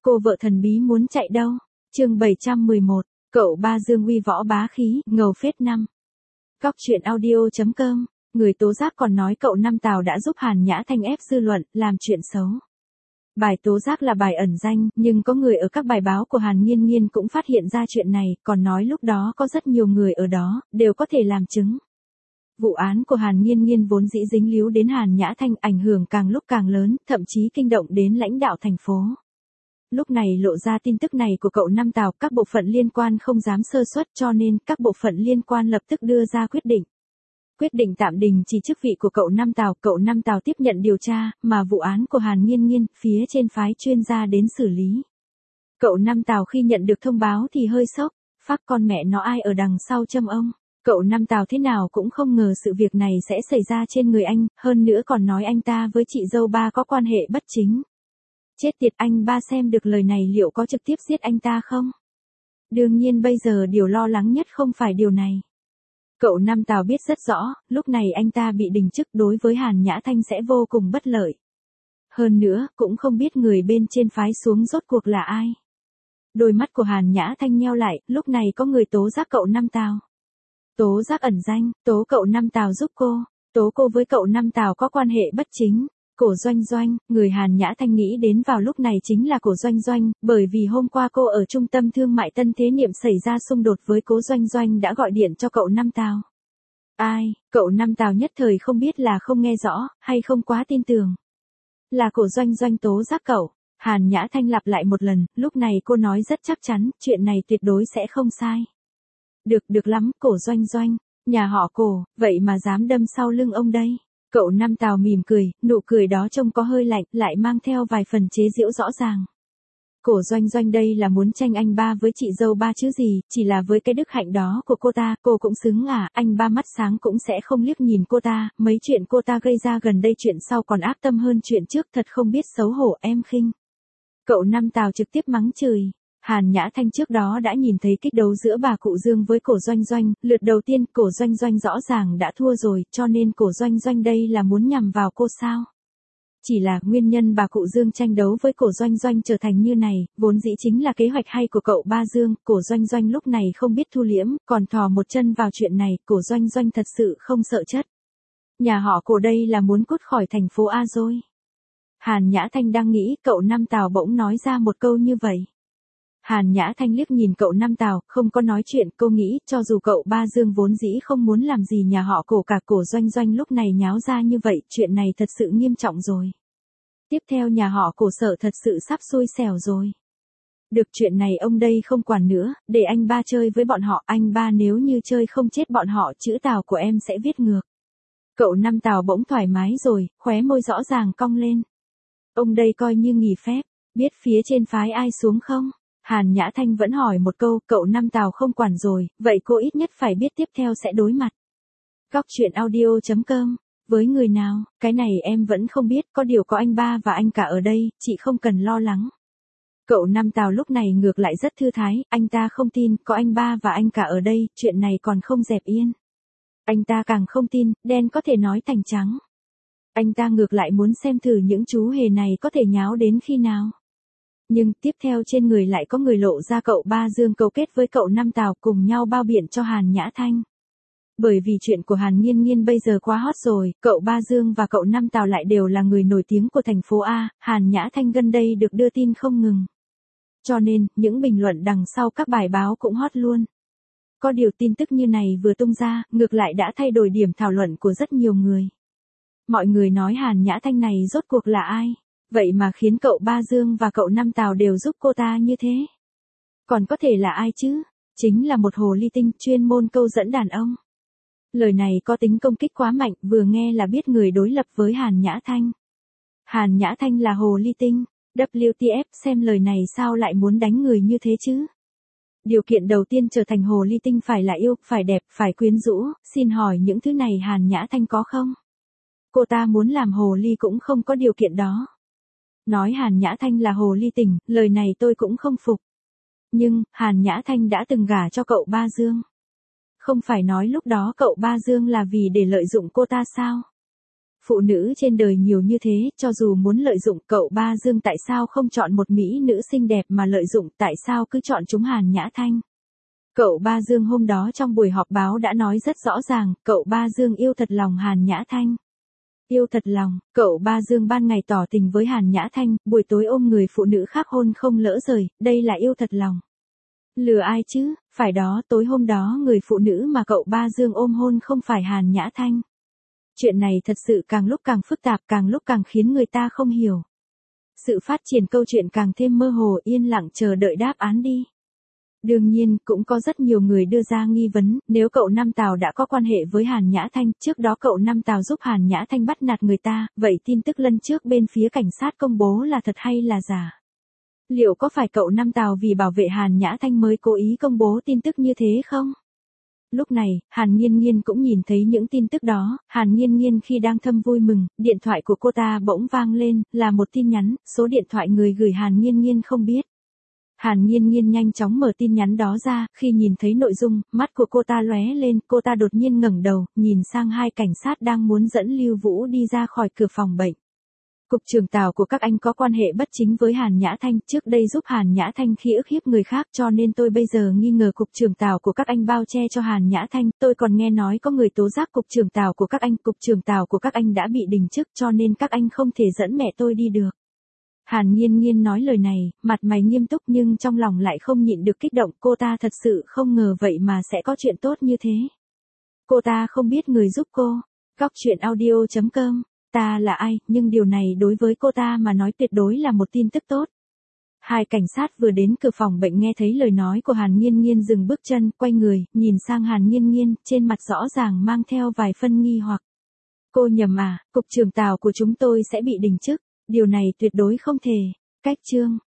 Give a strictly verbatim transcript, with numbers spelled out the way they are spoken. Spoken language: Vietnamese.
Cô vợ thần bí muốn chạy đâu? Chương bảy trăm mười một, cậu ba Dương uy võ bá khí, ngầu phết năm. Cóc truyện audio chấm com, người tố giác còn nói cậu Năm Tào đã giúp Hàn Nhã Thanh ép dư luận, làm chuyện xấu. Bài tố giác là bài ẩn danh, nhưng có người ở các bài báo của Hàn Nghiên Nghiên cũng phát hiện ra chuyện này, còn nói lúc đó có rất nhiều người ở đó, đều có thể làm chứng. Vụ án của Hàn Nghiên Nghiên vốn dĩ dính líu đến Hàn Nhã Thanh, ảnh hưởng càng lúc càng lớn, thậm chí kinh động đến lãnh đạo thành phố. Lúc này lộ ra tin tức này của cậu Năm Tào, các bộ phận liên quan không dám sơ suất, cho nên các bộ phận liên quan lập tức đưa ra quyết định. Quyết định tạm đình chỉ chức vị của cậu Năm Tào, cậu Năm Tào tiếp nhận điều tra, mà vụ án của Hàn Nghiên Nghiên, phía trên phái chuyên gia đến xử lý. Cậu Năm Tào khi nhận được thông báo thì hơi sốc, phác con mẹ nó ai ở đằng sau châm ông. Cậu Năm Tào thế nào cũng không ngờ sự việc này sẽ xảy ra trên người anh, hơn nữa còn nói anh ta với chị dâu ba có quan hệ bất chính. Chết tiệt, anh ba xem được lời này liệu có trực tiếp giết anh ta không? Đương nhiên bây giờ điều lo lắng nhất không phải điều này. Cậu Năm Tào biết rất rõ, lúc này anh ta bị đình chức đối với Hàn Nhã Thanh sẽ vô cùng bất lợi. Hơn nữa, cũng không biết người bên trên phái xuống rốt cuộc là ai. Đôi mắt của Hàn Nhã Thanh nheo lại, lúc này có người tố giác cậu Năm Tào. Tố giác ẩn danh, tố cậu Năm Tào giúp cô, tố cô với cậu Năm Tào có quan hệ bất chính. Cổ Doanh Doanh, người Hàn Nhã Thanh nghĩ đến vào lúc này chính là Cổ Doanh Doanh, bởi vì hôm qua cô ở trung tâm thương mại Tân Thế Niệm xảy ra xung đột với Cố Doanh Doanh đã gọi điện cho cậu Năm Tào. Ai, cậu Năm Tào nhất thời không biết là không nghe rõ, hay không quá tin tưởng. Là Cổ Doanh Doanh tố giác cậu. Hàn Nhã Thanh lặp lại một lần, lúc này cô nói rất chắc chắn, chuyện này tuyệt đối sẽ không sai. Được, được lắm, Cổ Doanh Doanh, nhà họ Cổ, vậy mà dám đâm sau lưng ông đây. Cậu Năm Tào mỉm cười, nụ cười đó trông có hơi lạnh, lại mang theo vài phần chế giễu rõ ràng. Cổ Doanh Doanh đây là muốn tranh anh ba với chị dâu ba chứ gì, chỉ là với cái đức hạnh đó của cô ta, cô cũng xứng à, anh ba mắt sáng cũng sẽ không liếc nhìn cô ta, mấy chuyện cô ta gây ra gần đây chuyện sau còn ác tâm hơn chuyện trước, thật không biết xấu hổ, em khinh. Cậu Năm Tào trực tiếp mắng chửi. Hàn Nhã Thanh trước đó đã nhìn thấy kích đấu giữa bà cụ Dương với Cổ Doanh Doanh, lượt đầu tiên Cổ Doanh Doanh rõ ràng đã thua rồi, cho nên Cổ Doanh Doanh đây là muốn nhằm vào cô sao? Chỉ là nguyên nhân bà cụ Dương tranh đấu với Cổ Doanh Doanh trở thành như này, vốn dĩ chính là kế hoạch hay của cậu ba Dương, Cổ Doanh Doanh lúc này không biết thu liễm, còn thò một chân vào chuyện này, Cổ Doanh Doanh thật sự không sợ chất. Nhà họ Cổ đây là muốn cút khỏi thành phố A rồi. Hàn Nhã Thanh đang nghĩ, cậu Năm Tào bỗng nói ra một câu như vậy. Hàn Nhã Thanh liếc nhìn cậu Năm Tào, không có nói chuyện, cô nghĩ, cho dù cậu ba Dương vốn dĩ không muốn làm gì nhà họ Cổ cả, Cổ Doanh Doanh lúc này nháo ra như vậy, chuyện này thật sự nghiêm trọng rồi. Tiếp theo nhà họ Cổ sợ thật sự sắp xui xẻo rồi. Được, chuyện này ông đây không quản nữa, để anh ba chơi với bọn họ, anh ba nếu như chơi không chết bọn họ, chữ Tào của em sẽ viết ngược. Cậu Năm Tào bỗng thoải mái rồi, khóe môi rõ ràng cong lên. Ông đây coi như nghỉ phép, biết phía trên phái ai xuống không? Hàn Nhã Thanh vẫn hỏi một câu, cậu Năm Tào không quản rồi, vậy cô ít nhất phải biết tiếp theo sẽ đối mặt. Cóc truyện audio chấm com, với người nào, cái này em vẫn không biết, có điều có anh ba và anh cả ở đây, chị không cần lo lắng. Cậu Năm Tào lúc này ngược lại rất thư thái, anh ta không tin, có anh ba và anh cả ở đây, chuyện này còn không dẹp yên. Anh ta càng không tin, đen có thể nói thành trắng. Anh ta ngược lại muốn xem thử những chú hề này có thể nháo đến khi nào. Nhưng tiếp theo trên người lại có người lộ ra cậu ba Dương cấu kết với cậu Năm Tào cùng nhau bao biện cho Hàn Nhã Thanh. Bởi vì chuyện của Hàn Nghiên Nghiên bây giờ quá hot rồi, cậu ba Dương và cậu Năm Tào lại đều là người nổi tiếng của thành phố A, Hàn Nhã Thanh gần đây được đưa tin không ngừng. Cho nên, những bình luận đằng sau các bài báo cũng hot luôn. Có điều tin tức như này vừa tung ra, ngược lại đã thay đổi điểm thảo luận của rất nhiều người. Mọi người nói Hàn Nhã Thanh này rốt cuộc là ai? Vậy mà khiến cậu ba Dương và cậu Năm Tào đều giúp cô ta như thế. Còn có thể là ai chứ? Chính là một hồ ly tinh chuyên môn câu dẫn đàn ông. Lời này có tính công kích quá mạnh, vừa nghe là biết người đối lập với Hàn Nhã Thanh. Hàn Nhã Thanh là hồ ly tinh, W T F xem lời này sao lại muốn đánh người như thế chứ? Điều kiện đầu tiên trở thành hồ ly tinh phải là yêu, phải đẹp, phải quyến rũ, xin hỏi những thứ này Hàn Nhã Thanh có không? Cô ta muốn làm hồ ly cũng không có điều kiện đó. Nói Hàn Nhã Thanh là hồ ly tinh, lời này tôi cũng không phục. Nhưng, Hàn Nhã Thanh đã từng gả cho cậu ba Dương. Không phải nói lúc đó cậu ba Dương là vì để lợi dụng cô ta sao? phụ nữ trên đời nhiều như thế, cho dù muốn lợi dụng cậu Ba Dương tại sao không chọn một mỹ nữ xinh đẹp mà lợi dụng, tại sao cứ chọn chúng Hàn Nhã Thanh. Cậu Ba Dương hôm đó trong buổi họp báo đã nói rất rõ ràng, cậu Ba Dương yêu thật lòng Hàn Nhã Thanh. Yêu thật lòng, cậu Ba Dương ban ngày tỏ tình với Hàn Nhã Thanh, buổi tối ôm người phụ nữ khác hôn không lỡ rời, đây là yêu thật lòng. Lừa ai chứ, phải đó, tối hôm đó người phụ nữ mà cậu Ba Dương ôm hôn không phải Hàn Nhã Thanh. Chuyện này thật sự càng lúc càng phức tạp, càng lúc càng khiến người ta không hiểu. Sự phát triển câu chuyện càng thêm mơ hồ, yên lặng chờ đợi đáp án đi. Đương nhiên, cũng có rất nhiều người đưa ra nghi vấn, nếu cậu Năm Tào đã có quan hệ với Hàn Nhã Thanh, trước đó cậu Năm Tào giúp Hàn Nhã Thanh bắt nạt người ta, vậy tin tức lần trước bên phía cảnh sát công bố là thật hay là giả? Liệu có phải cậu Năm Tào vì bảo vệ Hàn Nhã Thanh mới cố ý công bố tin tức như thế không? Lúc này, Hàn Nghiên Nghiên cũng nhìn thấy những tin tức đó, Hàn Nghiên Nghiên khi đang thầm vui mừng, điện thoại của cô ta bỗng vang lên, là một tin nhắn, số điện thoại người gửi Hàn Nghiên Nghiên không biết. Hàn Nghiên Nghiên nhanh chóng mở tin nhắn đó ra, khi nhìn thấy nội dung, mắt của cô ta lóe lên, cô ta đột nhiên ngẩng đầu, nhìn sang hai cảnh sát đang muốn dẫn Lưu Vũ đi ra khỏi cửa phòng bệnh. Cục trưởng Tào của các anh có quan hệ bất chính với Hàn Nhã Thanh, trước đây giúp Hàn Nhã Thanh khi ức hiếp người khác, cho nên tôi bây giờ nghi ngờ cục trưởng Tào của các anh bao che cho Hàn Nhã Thanh, tôi còn nghe nói có người tố giác cục trưởng Tào của các anh, cục trưởng Tào của các anh đã bị đình chức, cho nên các anh không thể dẫn mẹ tôi đi được. Hàn Nghiên Nghiên nói lời này, mặt mày nghiêm túc nhưng trong lòng lại không nhịn được kích động, cô ta thật sự không ngờ vậy mà sẽ có chuyện tốt như thế. Cô ta không biết người giúp cô. Góc truyện audio chấm com, ta là ai, nhưng điều này đối với cô ta mà nói tuyệt đối là một tin tức tốt. Hai cảnh sát vừa đến cửa phòng bệnh nghe thấy lời nói của Hàn Nghiên Nghiên dừng bước chân, quay người, nhìn sang Hàn Nghiên Nghiên, trên mặt rõ ràng mang theo vài phân nghi hoặc. Cô nhầm à, cục trưởng Tào của chúng tôi sẽ bị đình chức. Điều này tuyệt đối không thể. Cách chương